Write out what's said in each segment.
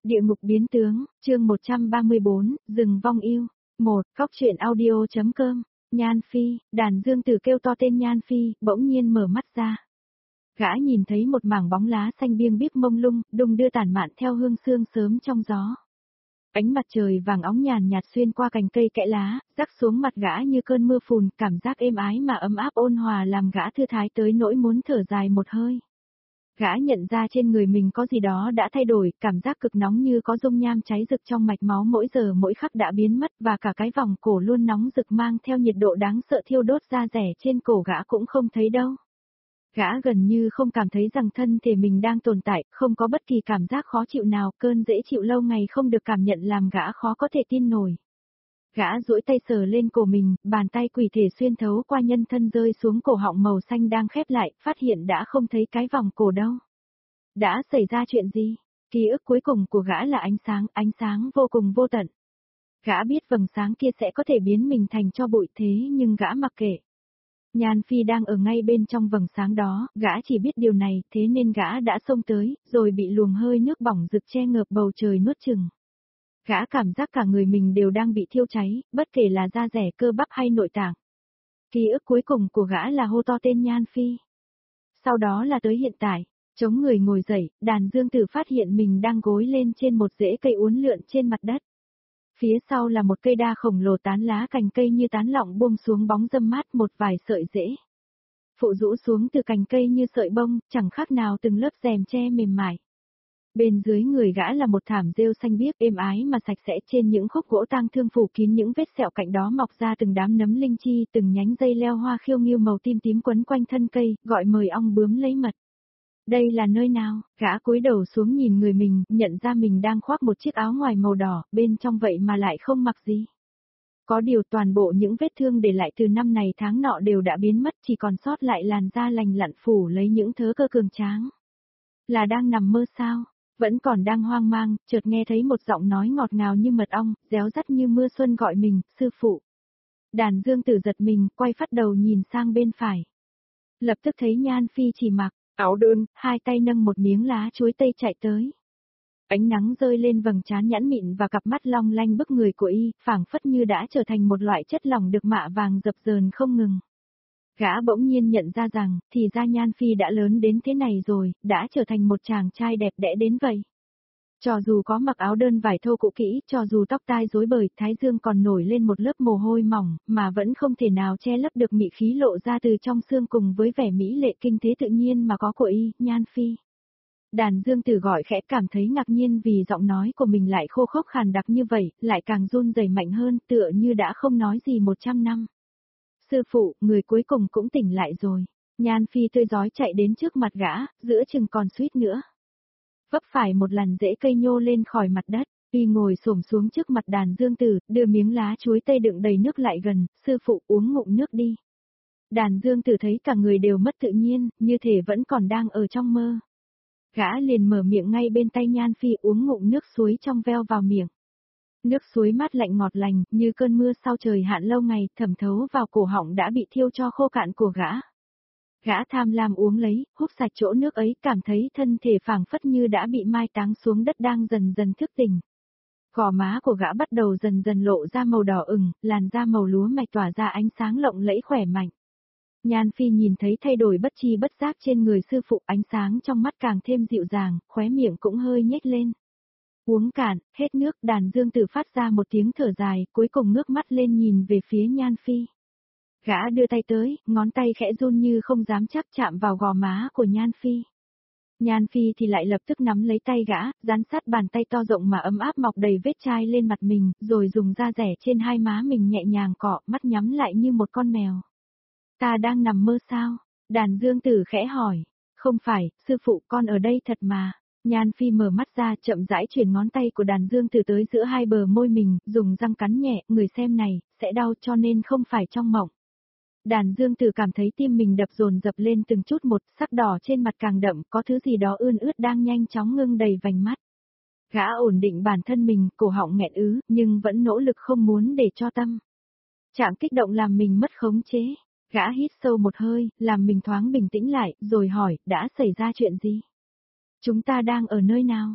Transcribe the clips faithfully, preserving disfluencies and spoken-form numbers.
Địa ngục biến tướng, chương một trăm ba mươi bốn, rừng vong yêu. một. Cóc truyện audio.com. Nhan Phi, đàn dương tử kêu to tên Nhan Phi, bỗng nhiên mở mắt ra. Gã nhìn thấy một mảng bóng lá xanh biêng bíp mông lung, đung đưa tản mạn theo hương sương sớm trong gió. Ánh mặt trời vàng óng nhàn nhạt xuyên qua cành cây kẽ lá, rắc xuống mặt gã như cơn mưa phùn, cảm giác êm ái mà ấm áp ôn hòa làm gã thư thái tới nỗi muốn thở dài một hơi. Gã nhận ra trên người mình có gì đó đã thay đổi, cảm giác cực nóng như có dung nham cháy rực trong mạch máu mỗi giờ mỗi khắc đã biến mất và cả cái vòng cổ luôn nóng rực mang theo nhiệt độ đáng sợ thiêu đốt da rẻ trên cổ gã cũng không thấy đâu. Gã gần như không cảm thấy rằng thân thể mình đang tồn tại, không có bất kỳ cảm giác khó chịu nào, cơn dễ chịu lâu ngày không được cảm nhận làm gã khó có thể tin nổi. Gã duỗi tay sờ lên cổ mình, bàn tay quỷ thể xuyên thấu qua nhân thân rơi xuống cổ họng màu xanh đang khép lại, phát hiện đã không thấy cái vòng cổ đâu. Đã xảy ra chuyện gì? Ký ức cuối cùng của gã là ánh sáng, ánh sáng vô cùng vô tận. Gã biết vầng sáng kia sẽ có thể biến mình thành tro bụi thế nhưng gã mặc kệ. Nhan Phi đang ở ngay bên trong vầng sáng đó, gã chỉ biết điều này, thế nên gã đã xông tới, rồi bị luồng hơi nước bỏng rực che ngợp bầu trời nuốt chửng. Gã cảm giác cả người mình đều đang bị thiêu cháy, bất kể là da rẻ, cơ bắp hay nội tạng. Ký ức cuối cùng của gã là hô to tên Nhan Phi. Sau đó là tới hiện tại, chống người ngồi dậy, đàn dương tử phát hiện mình đang gối lên trên một rễ cây uốn lượn trên mặt đất. Phía sau là một cây đa khổng lồ tán lá cành cây như tán lọng buông xuống bóng râm mát một vài sợi rễ. Phụ rũ xuống từ cành cây như sợi bông, chẳng khác nào từng lớp rèm tre mềm mại. Bên dưới người gã là một thảm rêu xanh biếc êm ái mà sạch sẽ, trên những khúc gỗ tang thương phủ kín những vết sẹo, cạnh đó mọc ra từng đám nấm linh chi, từng nhánh dây leo hoa khiêu nghiêu màu tím tím quấn quanh thân cây, gọi mời ong bướm lấy mật. Đây là nơi nào? Gã cúi đầu xuống nhìn người mình, nhận ra mình đang khoác một chiếc áo ngoài màu đỏ, bên trong vậy mà lại không mặc gì. Có điều toàn bộ những vết thương để lại từ năm này tháng nọ đều đã biến mất, chỉ còn sót lại làn da lành lặn phủ lấy những thớ cơ cường tráng. Là đang nằm mơ sao? Vẫn còn đang hoang mang, chợt nghe thấy một giọng nói ngọt ngào như mật ong, réo rắt như mưa xuân gọi mình, sư phụ. Đàn dương tử giật mình, quay phát đầu nhìn sang bên phải. Lập tức thấy Nhan Phi chỉ mặc áo đơn, hai tay nâng một miếng lá chuối tây chạy tới. Ánh nắng rơi lên vầng trán nhẵn mịn và cặp mắt long lanh bức người của y, phảng phất như đã trở thành một loại chất lỏng được mạ vàng dập dờn không ngừng. Gã bỗng nhiên nhận ra rằng, thì ra Nhan Phi đã lớn đến thế này rồi, đã trở thành một chàng trai đẹp đẽ đến vậy. Cho dù có mặc áo đơn vải thô cũ kỹ, cho dù tóc tai rối bời, thái dương còn nổi lên một lớp mồ hôi mỏng, mà vẫn không thể nào che lấp được mị khí lộ ra từ trong xương cùng với vẻ mỹ lệ kinh thế tự nhiên mà có của y, Nhan Phi. Đàn dương tử gọi khẽ, cảm thấy ngạc nhiên vì giọng nói của mình lại khô khốc khàn đặc như vậy, lại càng run rẩy mạnh hơn, tựa như đã không nói gì một trăm năm. Sư phụ, người cuối cùng cũng tỉnh lại rồi. Nhan Phi tươi rói chạy đến trước mặt gã, giữa chừng còn suýt nữa. Vấp phải một làn rễ cây nhô lên khỏi mặt đất, y ngồi xổm xuống trước mặt đàn dương tử, đưa miếng lá chuối tây đựng đầy nước lại gần, sư phụ uống ngụm nước đi. Đàn dương tử thấy cả người đều mất tự nhiên, như thể vẫn còn đang ở trong mơ. Gã liền mở miệng ngay bên tay Nhan Phi, uống ngụm nước suối trong veo vào miệng. Nước suối mát lạnh ngọt lành, như cơn mưa sau trời hạn lâu ngày, thẩm thấu vào cổ họng đã bị thiêu cho khô cạn của gã. Gã tham lam uống lấy, húp sạch chỗ nước ấy, cảm thấy thân thể phảng phất như đã bị mai táng xuống đất đang dần dần thức tỉnh. Gò má của gã bắt đầu dần dần lộ ra màu đỏ ửng, làn da màu lúa mạch tỏa ra ánh sáng lộng lẫy khỏe mạnh. Nhan Phi nhìn thấy thay đổi bất chi bất giác trên người sư phụ, ánh sáng trong mắt càng thêm dịu dàng, khóe miệng cũng hơi nhếch lên. Uống cạn, hết nước, đàn dương tử phát ra một tiếng thở dài, cuối cùng ngước mắt lên nhìn về phía Nhan Phi. Gã đưa tay tới, ngón tay khẽ run như không dám chắc chạm vào gò má của Nhan Phi. Nhan Phi thì lại lập tức nắm lấy tay gã, dán sát bàn tay to rộng mà ấm áp mọc đầy vết chai lên mặt mình, rồi dùng da rẻ trên hai má mình nhẹ nhàng cọ, mắt nhắm lại như một con mèo. Ta đang nằm mơ sao? Đàn dương tử khẽ hỏi. Không phải, sư phụ, con ở đây thật mà. Nhan Phi mở mắt ra, chậm rãi chuyển ngón tay của đàn dương tử tới giữa hai bờ môi mình, dùng răng cắn nhẹ, người xem này, sẽ đau cho nên không phải trong mộng. Đàn dương tử cảm thấy tim mình đập dồn dập lên từng chút một, sắc đỏ trên mặt càng đậm, có thứ gì đó ươn ướt đang nhanh chóng ngưng đầy vành mắt. Gã ổn định bản thân mình, cổ họng nghẹn ứ, nhưng vẫn nỗ lực không muốn để cho tâm trạng kích động làm mình mất khống chế. Gã hít sâu một hơi, làm mình thoáng bình tĩnh lại, rồi hỏi, đã xảy ra chuyện gì? Chúng ta đang ở nơi nào?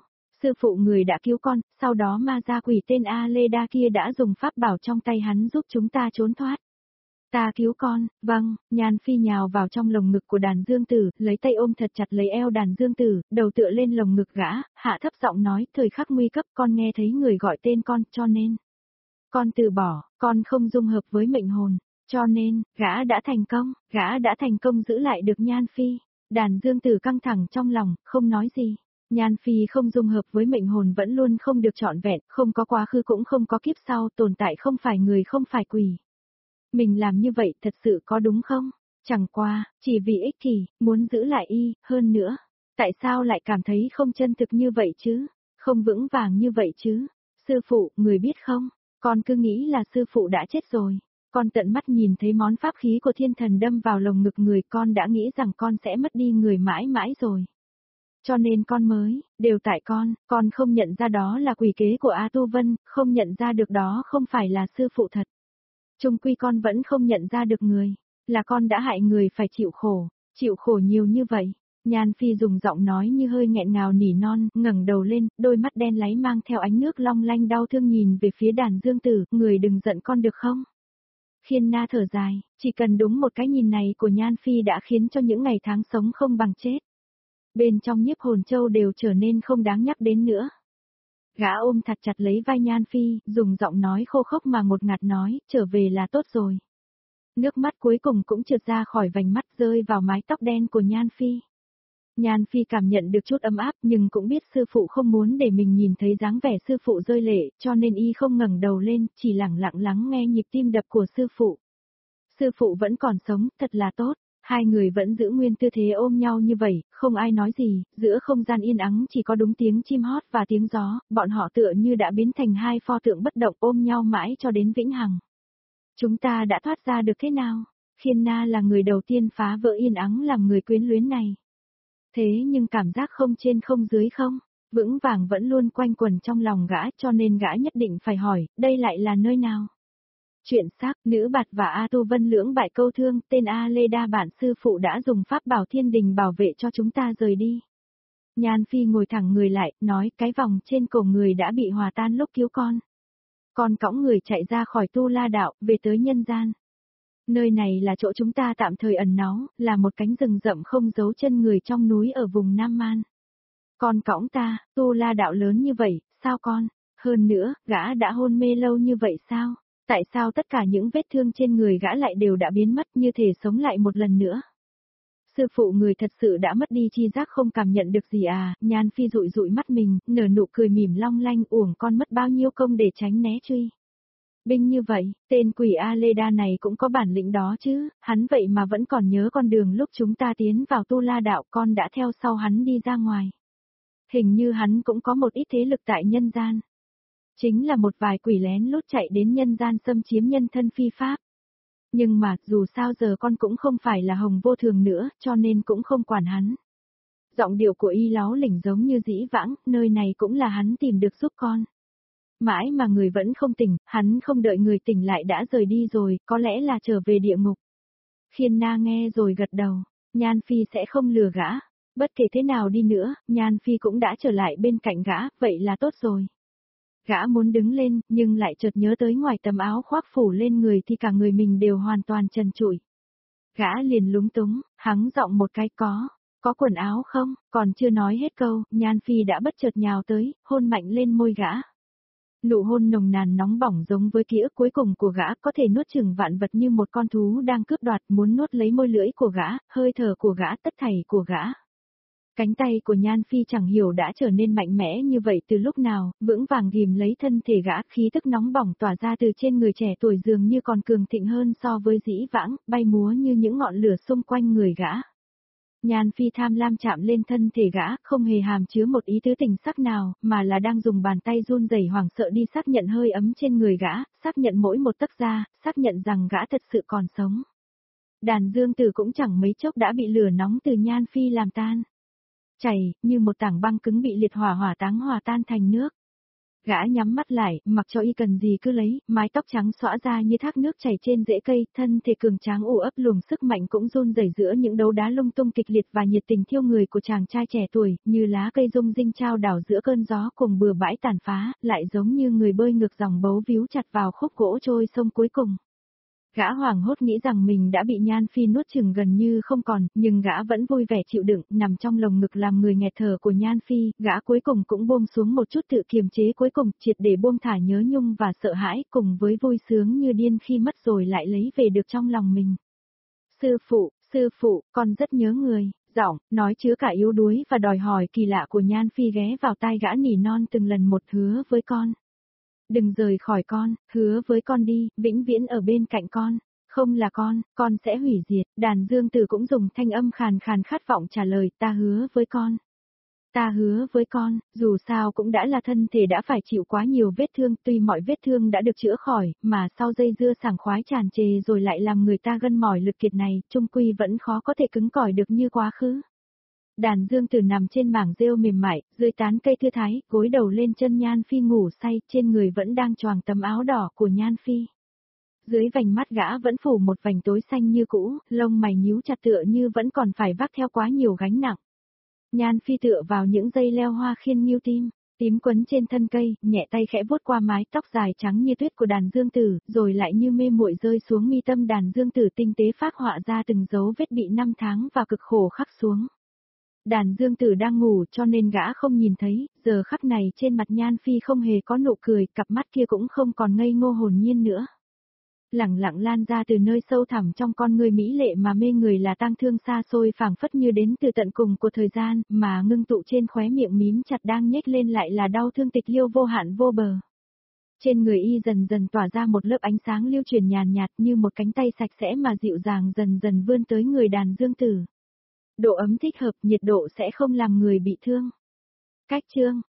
Sư phụ người đã cứu con, sau đó ma gia quỷ tên A Lê Đa kia đã dùng pháp bảo trong tay hắn giúp chúng ta trốn thoát. Ta cứu con, vâng, Nhan Phi nhào vào trong lồng ngực của Đàn Dương Tử, lấy tay ôm thật chặt lấy eo Đàn Dương Tử, đầu tựa lên lồng ngực gã, hạ thấp giọng nói, thời khắc nguy cấp con nghe thấy người gọi tên con, cho nên. Con từ bỏ, con không dung hợp với mệnh hồn, cho nên, gã đã thành công, gã đã thành công giữ lại được Nhan Phi. Đàn Dương Tử căng thẳng trong lòng, không nói gì. Nhan Phi không dung hợp với mệnh hồn vẫn luôn không được trọn vẹn, không có quá khứ cũng không có kiếp sau, tồn tại không phải người không phải quỷ. Mình làm như vậy thật sự có đúng không? Chẳng qua, chỉ vì ích kỷ, muốn giữ lại y, hơn nữa. Tại sao lại cảm thấy không chân thực như vậy chứ? Không vững vàng như vậy chứ? Sư phụ, người biết không? Con cứ nghĩ là sư phụ đã chết rồi. Con tận mắt nhìn thấy món pháp khí của thiên thần đâm vào lồng ngực người, con đã nghĩ rằng con sẽ mất đi người mãi mãi rồi. Cho nên con mới, đều tại con, con không nhận ra đó là quỷ kế của A Tu Vân, không nhận ra được đó không phải là sư phụ thật. Chung quy con vẫn không nhận ra được người, là con đã hại người phải chịu khổ, chịu khổ nhiều như vậy. Nhan Phi dùng giọng nói như hơi nghẹn ngào nỉ non, ngẩng đầu lên, đôi mắt đen láy mang theo ánh nước long lanh đau thương nhìn về phía Đàn Dương Tử, người đừng giận con được không? Khiên Na thở dài, chỉ cần đúng một cái nhìn này của Nhan Phi đã khiến cho những ngày tháng sống không bằng chết. Bên trong nhiếp hồn châu đều trở nên không đáng nhắc đến nữa. Gã ôm thật chặt lấy vai Nhan Phi, dùng giọng nói khô khốc mà ngột ngạt nói, trở về là tốt rồi. Nước mắt cuối cùng cũng trượt ra khỏi vành mắt rơi vào mái tóc đen của Nhan Phi. Nhan Phi cảm nhận được chút ấm áp nhưng cũng biết sư phụ không muốn để mình nhìn thấy dáng vẻ sư phụ rơi lệ, cho nên y không ngẩng đầu lên, chỉ lặng lặng lắng nghe nhịp tim đập của sư phụ. Sư phụ vẫn còn sống, thật là tốt. Hai người vẫn giữ nguyên tư thế ôm nhau như vậy, không ai nói gì, giữa không gian yên ắng chỉ có đúng tiếng chim hót và tiếng gió, bọn họ tựa như đã biến thành hai pho tượng bất động ôm nhau mãi cho đến vĩnh hằng. Chúng ta đã thoát ra được thế nào? Khiên Na là người đầu tiên phá vỡ yên ắng làm người quyến luyến này. Thế nhưng cảm giác không trên không dưới không, vững vàng vẫn luôn quanh quẩn trong lòng gã, cho nên gã nhất định phải hỏi, đây lại là nơi nào? Chuyện xác, nữ bạt và A Tu Vân lưỡng bại câu thương, tên A Lê Đa bản sư phụ đã dùng pháp bảo thiên đình bảo vệ cho chúng ta rời đi. Nhan Phi ngồi thẳng người lại, nói cái vòng trên cổ người đã bị hòa tan lúc cứu con. Con cõng người chạy ra khỏi Tu La Đạo, về tới nhân gian. Nơi này là chỗ chúng ta tạm thời ẩn náu, là một cánh rừng rậm không giấu chân người trong núi ở vùng Nam Man. Con cõng ta, Tu La Đạo lớn như vậy, sao con? Hơn nữa, gã đã hôn mê lâu như vậy sao? Tại sao tất cả những vết thương trên người gã lại đều đã biến mất như thể sống lại một lần nữa? Sư phụ người thật sự đã mất đi chi giác không cảm nhận được gì à? Nhan Phi dụi dụi mắt mình, nở nụ cười mỉm long lanh, uổng con mất bao nhiêu công để tránh né truy. Binh như vậy, tên quỷ A Lê Đa này cũng có bản lĩnh đó chứ, hắn vậy mà vẫn còn nhớ con đường lúc chúng ta tiến vào Tu La Đạo, con đã theo sau hắn đi ra ngoài. Hình như hắn cũng có một ít thế lực tại nhân gian. Chính là một vài quỷ lén lút chạy đến nhân gian xâm chiếm nhân thân phi pháp. Nhưng mà, dù sao giờ con cũng không phải là hồng vô thường nữa, cho nên cũng không quản hắn. Giọng điệu của y láo lỉnh giống như dĩ vãng, nơi này cũng là hắn tìm được giúp con. Mãi mà người vẫn không tỉnh, hắn không đợi người tỉnh lại đã rời đi rồi, có lẽ là trở về địa ngục. Khiên Na nghe rồi gật đầu, Nhan Phi sẽ không lừa gã. Bất kể thế nào đi nữa, Nhan Phi cũng đã trở lại bên cạnh gã, vậy là tốt rồi. Gã muốn đứng lên, nhưng lại chợt nhớ tới ngoài tấm áo khoác phủ lên người thì cả người mình đều hoàn toàn trần trụi. Gã liền lúng túng, hắng giọng một cái có, có quần áo không, còn chưa nói hết câu, Nhan Phi đã bất chợt nhào tới, hôn mạnh lên môi gã. Nụ hôn nồng nàn nóng bỏng giống với ký ức cuối cùng của gã, có thể nuốt chửng vạn vật như một con thú đang cướp đoạt, muốn nuốt lấy môi lưỡi của gã, hơi thở của gã, tất thảy của gã. Cánh tay của Nhan Phi chẳng hiểu đã trở nên mạnh mẽ như vậy từ lúc nào, vững vàng ghim lấy thân thể gã, khí tức nóng bỏng tỏa ra từ trên người trẻ tuổi dường như còn cường thịnh hơn so với dĩ vãng, bay múa như những ngọn lửa xung quanh người gã. Nhan Phi tham lam chạm lên thân thể gã, không hề hàm chứa một ý tứ tình sắc nào, mà là đang dùng bàn tay run rẩy hoảng sợ đi xác nhận hơi ấm trên người gã, xác nhận mỗi một tấc da, xác nhận rằng gã thật sự còn sống. Đàn Dương Tử cũng chẳng mấy chốc đã bị lửa nóng từ Nhan Phi làm tan. Chảy, như một tảng băng cứng bị liệt hỏa hỏa táng hòa tan thành nước. Gã nhắm mắt lại, mặc cho y cần gì cứ lấy, mái tóc trắng xõa ra như thác nước chảy trên rễ cây, thân thể cường tráng u ấp luồng sức mạnh cũng run rẩy giữa những đấu đá lung tung kịch liệt và nhiệt tình thiêu người của chàng trai trẻ tuổi, như lá cây rung rinh trao đảo giữa cơn gió cùng bừa bãi tàn phá, lại giống như người bơi ngược dòng bấu víu chặt vào khúc gỗ trôi sông cuối cùng. Gã hoảng hốt nghĩ rằng mình đã bị Nhan Phi nuốt chửng gần như không còn, nhưng gã vẫn vui vẻ chịu đựng, nằm trong lồng ngực làm người nghẹt thở của Nhan Phi, gã cuối cùng cũng buông xuống một chút tự kiềm chế cuối cùng, triệt để buông thả nhớ nhung và sợ hãi, cùng với vui sướng như điên khi mất rồi lại lấy về được trong lòng mình. Sư phụ, sư phụ, con rất nhớ người, giọng, nói chứa cả yếu đuối và đòi hỏi kỳ lạ của Nhan Phi ghé vào tai gã nỉ non từng lần một hứa với con. Đừng rời khỏi con, hứa với con đi, vĩnh viễn ở bên cạnh con. Không là con, con sẽ hủy diệt. Đàn Dương Tử cũng dùng thanh âm khàn khàn khát vọng trả lời, ta hứa với con. Ta hứa với con, dù sao cũng đã là thân thể đã phải chịu quá nhiều vết thương, tuy mọi vết thương đã được chữa khỏi, mà sau dây dưa sảng khoái tràn trề rồi lại làm người ta gân mỏi lực kiệt này, chung quy vẫn khó có thể cứng cỏi được như quá khứ. Đàn Dương Tử nằm trên mảng rêu mềm mại, dưới tán cây thư thái, gối đầu lên chân Nhan Phi ngủ say, trên người vẫn đang choàng tấm áo đỏ của Nhan Phi. Dưới vành mắt gã vẫn phủ một vành tối xanh như cũ, lông mày nhíu chặt tựa như vẫn còn phải vác theo quá nhiều gánh nặng. Nhan Phi tựa vào những dây leo hoa khiên nghiêu tim, tím quấn trên thân cây, nhẹ tay khẽ vuốt qua mái tóc dài trắng như tuyết của Đàn Dương Tử, rồi lại như mê muội rơi xuống mi tâm Đàn Dương Tử tinh tế phác họa ra từng dấu vết bị năm tháng và cực khổ khắc xuống. Đàn Dương Tử đang ngủ cho nên gã không nhìn thấy, giờ khắc này trên mặt Nhan Phi không hề có nụ cười, cặp mắt kia cũng không còn ngây ngô hồn nhiên nữa. Lẳng lặng lan ra từ nơi sâu thẳm trong con người mỹ lệ mà mê người là tang thương xa xôi phảng phất như đến từ tận cùng của thời gian, mà ngưng tụ trên khóe miệng mím chặt đang nhếch lên lại là đau thương tịch liêu vô hạn vô bờ. Trên người y dần dần tỏa ra một lớp ánh sáng lưu truyền nhàn nhạt như một cánh tay sạch sẽ mà dịu dàng dần dần vươn tới người Đàn Dương Tử. Độ ấm thích hợp, nhiệt độ sẽ không làm người bị thương. Cách chương